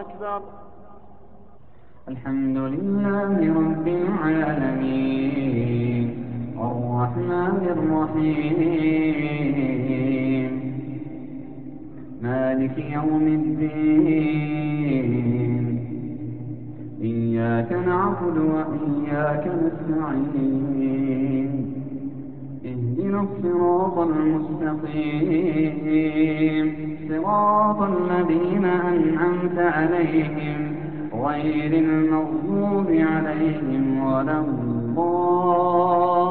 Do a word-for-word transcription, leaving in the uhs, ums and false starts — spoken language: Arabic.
أكبر. الحمد لله رب العالمين الرحمن الرحيم مالك يوم الدين إياك نعبد وإياك نستعين اهدنا الصراط المستقيم صراط الذين أنعمت عليهم غير المغضوب عليهم ولا الضالين.